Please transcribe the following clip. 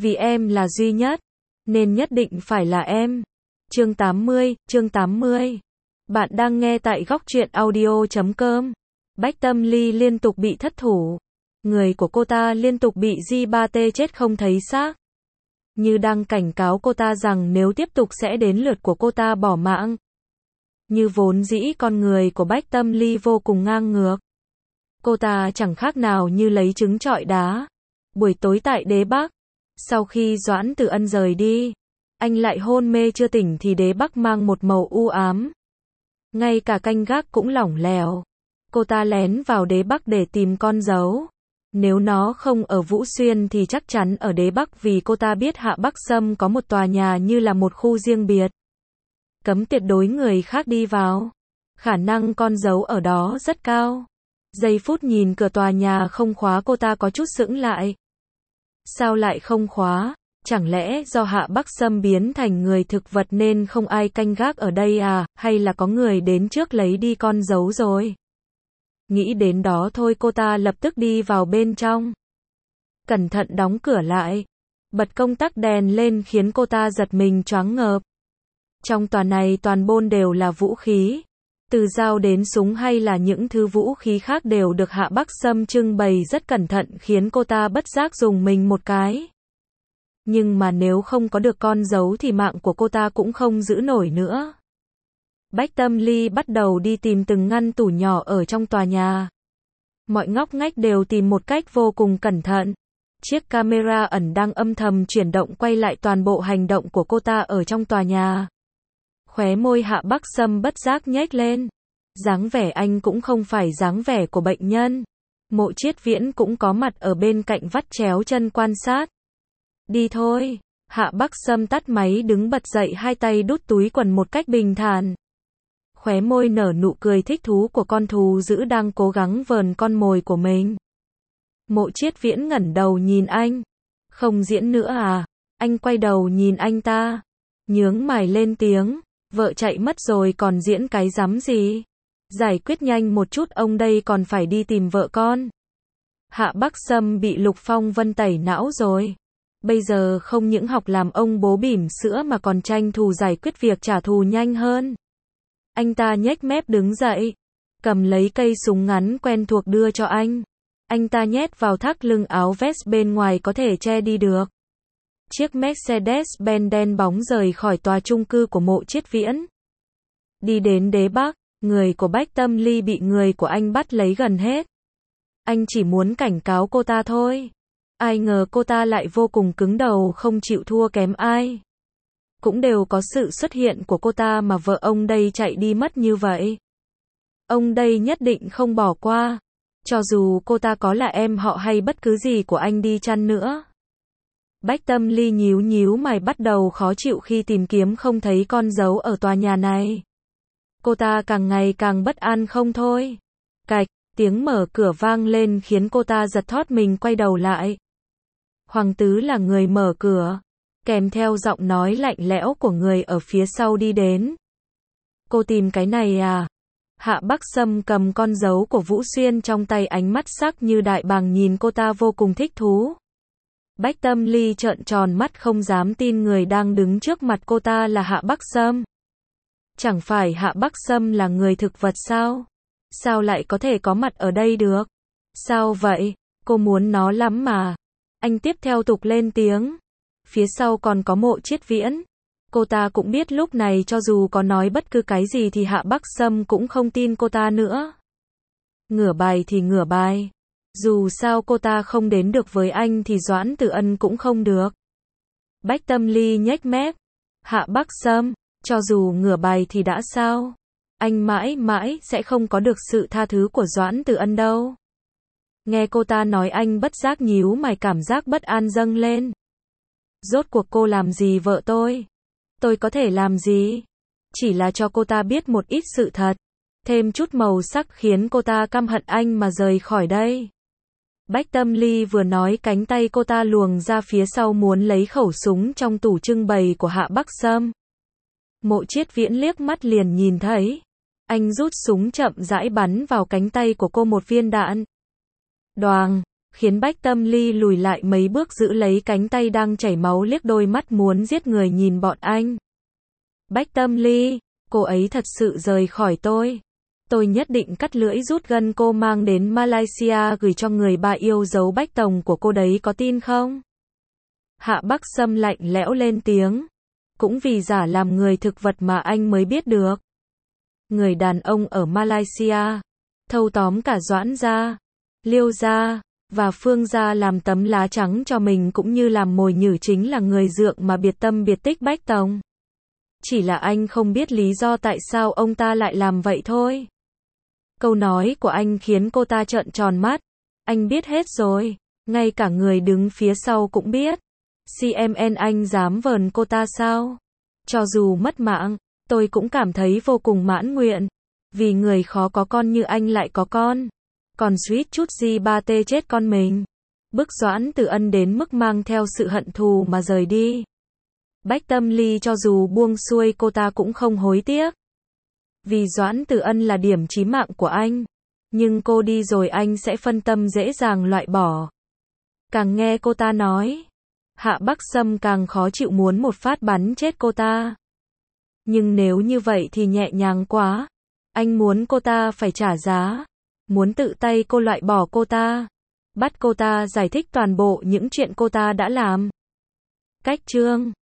Vì em là duy nhất, nên nhất định phải là em. Chương 80. Bạn đang nghe tại góc truyện audio.com. Bách Tâm Ly liên tục bị thất thủ. Người của cô ta liên tục bị J3T chết không thấy xác. Như đang cảnh cáo cô ta rằng nếu tiếp tục sẽ đến lượt của cô ta bỏ mạng. Như vốn dĩ con người của Bách Tâm Ly vô cùng ngang ngược. Cô ta chẳng khác nào như lấy trứng trọi đá. Buổi tối tại Đế Bắc, sau khi Doãn Tử Ân rời đi, anh lại hôn mê chưa tỉnh thì Đế Bắc mang một màu u ám. Ngay cả canh gác cũng lỏng lẻo. Cô ta lén vào Đế Bắc để tìm con dấu. Nếu nó không ở Vũ Xuyên thì chắc chắn ở Đế Bắc, vì cô ta biết Hạ Bắc Sâm có một tòa nhà như là một khu riêng biệt. Cấm tuyệt đối người khác đi vào. Khả năng con dấu ở đó rất cao. Giây phút nhìn cửa tòa nhà không khóa, cô ta có chút sững lại. Sao lại không khóa? Chẳng lẽ do Hạ Bắc Sâm biến thành người thực vật nên không ai canh gác ở đây à? Hay là có người đến trước lấy đi con dấu rồi? Nghĩ đến đó thôi cô ta lập tức đi vào bên trong. Cẩn thận đóng cửa lại. Bật công tắc đèn lên khiến cô ta giật mình choáng ngợp. Trong tòa này toàn bộ đều là vũ khí. Từ dao đến súng hay là những thứ vũ khí khác đều được Hạ Bắc Sâm trưng bày rất cẩn thận, khiến cô ta bất giác rùng mình một cái. Nhưng mà nếu không có được con dấu thì mạng của cô ta cũng không giữ nổi nữa. Bách Tâm Ly bắt đầu đi tìm từng ngăn tủ nhỏ ở trong tòa nhà. Mọi ngóc ngách đều tìm một cách vô cùng cẩn thận. Chiếc camera ẩn đang âm thầm chuyển động quay lại toàn bộ hành động của cô ta ở trong tòa nhà. Khóe môi Hạ Bắc Sâm bất giác nhếch lên. Dáng vẻ anh cũng không phải dáng vẻ của bệnh nhân. Mộ Chiết Viễn cũng có mặt ở bên cạnh vắt chéo chân quan sát. Đi thôi. Hạ Bắc Sâm tắt máy đứng bật dậy, hai tay đút túi quần một cách bình thản. Khóe môi nở nụ cười thích thú của con thú dữ đang cố gắng vờn con mồi của mình. Mộ Chiết Viễn ngẩng đầu nhìn anh. Không diễn nữa à? Anh quay đầu nhìn anh ta. Nhướng mày lên tiếng. Vợ chạy mất rồi còn diễn cái rắm gì? Giải quyết nhanh một chút, ông đây còn phải đi tìm vợ con. Hạ Bắc Sâm bị Lục Phong Vân tẩy não rồi. Bây giờ không những học làm ông bố bỉm sữa mà còn tranh thủ giải quyết việc trả thù nhanh hơn. Anh ta nhếch mép đứng dậy, cầm lấy cây súng ngắn quen thuộc đưa cho anh. Anh ta nhét vào thắt lưng áo vest bên ngoài có thể che đi được. Chiếc Mercedes-Benz đen bóng rời khỏi tòa chung cư của Mộ Chiết Viễn. Đi đến Đế Bắc, người của Bách Tâm Ly bị người của anh bắt lấy gần hết. Anh chỉ muốn cảnh cáo cô ta thôi. Ai ngờ cô ta lại vô cùng cứng đầu, không chịu thua kém ai. Cũng đều có sự xuất hiện của cô ta mà vợ ông đây chạy đi mất như vậy. Ông đây nhất định không bỏ qua. Cho dù cô ta có là em họ hay bất cứ gì của anh đi chăng nữa. Bách Tâm Ly nhíu mày, bắt đầu khó chịu khi tìm kiếm không thấy con dấu ở tòa nhà này. Cô ta càng ngày càng bất an không thôi. Cạch, tiếng mở cửa vang lên khiến cô ta giật thót mình quay đầu lại. Hoàng Tứ là người mở cửa, kèm theo giọng nói lạnh lẽo của người ở phía sau đi đến. Cô tìm cái này à? Hạ Bắc Sâm cầm con dấu của Vũ Xuyên trong tay, ánh mắt sắc như đại bàng nhìn cô ta vô cùng thích thú. Bách Tâm Ly trợn tròn mắt không dám tin người đang đứng trước mặt cô ta là Hạ Bắc Sâm. Chẳng phải Hạ Bắc Sâm là người thực vật sao? Sao lại có thể có mặt ở đây được? Sao vậy? Cô muốn nó lắm mà. Anh tiếp theo tục lên tiếng. Phía sau còn có Mộ Chiết Viễn. Cô ta cũng biết lúc này cho dù có nói bất cứ cái gì thì Hạ Bắc Sâm cũng không tin cô ta nữa. Ngửa bài thì ngửa bài. Dù sao cô ta không đến được với anh thì Doãn Tử Ân cũng không được. Bách Tâm Ly nhếch mép. Hạ Bắc Sâm, cho dù ngửa bài thì đã sao? Anh mãi mãi sẽ không có được sự tha thứ của Doãn Tử Ân đâu. Nghe cô ta nói anh bất giác nhíu mày, cảm giác bất an dâng lên. Rốt cuộc cô làm gì vợ tôi? Tôi có thể làm gì? Chỉ là cho cô ta biết một ít sự thật. Thêm chút màu sắc khiến cô ta căm hận anh mà rời khỏi đây. Bách Tâm Ly vừa nói, cánh tay cô ta luồng ra phía sau muốn lấy khẩu súng trong tủ trưng bày của Hạ Bắc Sâm. Mộ Chiết Viễn liếc mắt liền nhìn thấy. Anh rút súng chậm rãi bắn vào cánh tay của cô một viên đạn. Đoàng, khiến Bách Tâm Ly lùi lại mấy bước giữ lấy cánh tay đang chảy máu liếc đôi mắt muốn giết người nhìn bọn anh. Bách Tâm Ly, cô ấy thật sự rời khỏi tôi. Tôi nhất định cắt lưỡi rút gân cô mang đến Malaysia gửi cho người bà yêu dấu Bách Tổng của cô đấy, có tin không? Hạ Bắc Sâm lạnh lẽo lên tiếng. Cũng vì giả làm người thực vật mà anh mới biết được. Người đàn ông ở Malaysia, thâu tóm cả Doãn gia, Liêu gia, và Phương gia làm tấm lá trắng cho mình cũng như làm mồi nhử chính là người dượng mà biệt tâm biệt tích Bách Tổng. Chỉ là anh không biết lý do tại sao ông ta lại làm vậy thôi. Câu nói của anh khiến cô ta trợn tròn mắt. Anh biết hết rồi, ngay cả người đứng phía sau cũng biết. CMN, anh dám vờn cô ta sao? Cho dù mất mạng, tôi cũng cảm thấy vô cùng mãn nguyện. Vì người khó có con như anh lại có con. Còn suýt chút gì ba tê chết con mình. Bức Doãn Tử Ân đến mức mang theo sự hận thù mà rời đi. Bách Tâm Ly cho dù buông xuôi cô ta cũng không hối tiếc. Vì Doãn Tử Ân là điểm chí mạng của anh. Nhưng cô đi rồi anh sẽ phân tâm dễ dàng loại bỏ. Càng nghe cô ta nói, Hạ Bắc Sâm càng khó chịu muốn một phát bắn chết cô ta. Nhưng nếu như vậy thì nhẹ nhàng quá. Anh muốn cô ta phải trả giá. Muốn tự tay cô loại bỏ cô ta. Bắt cô ta giải thích toàn bộ những chuyện cô ta đã làm. Cách chương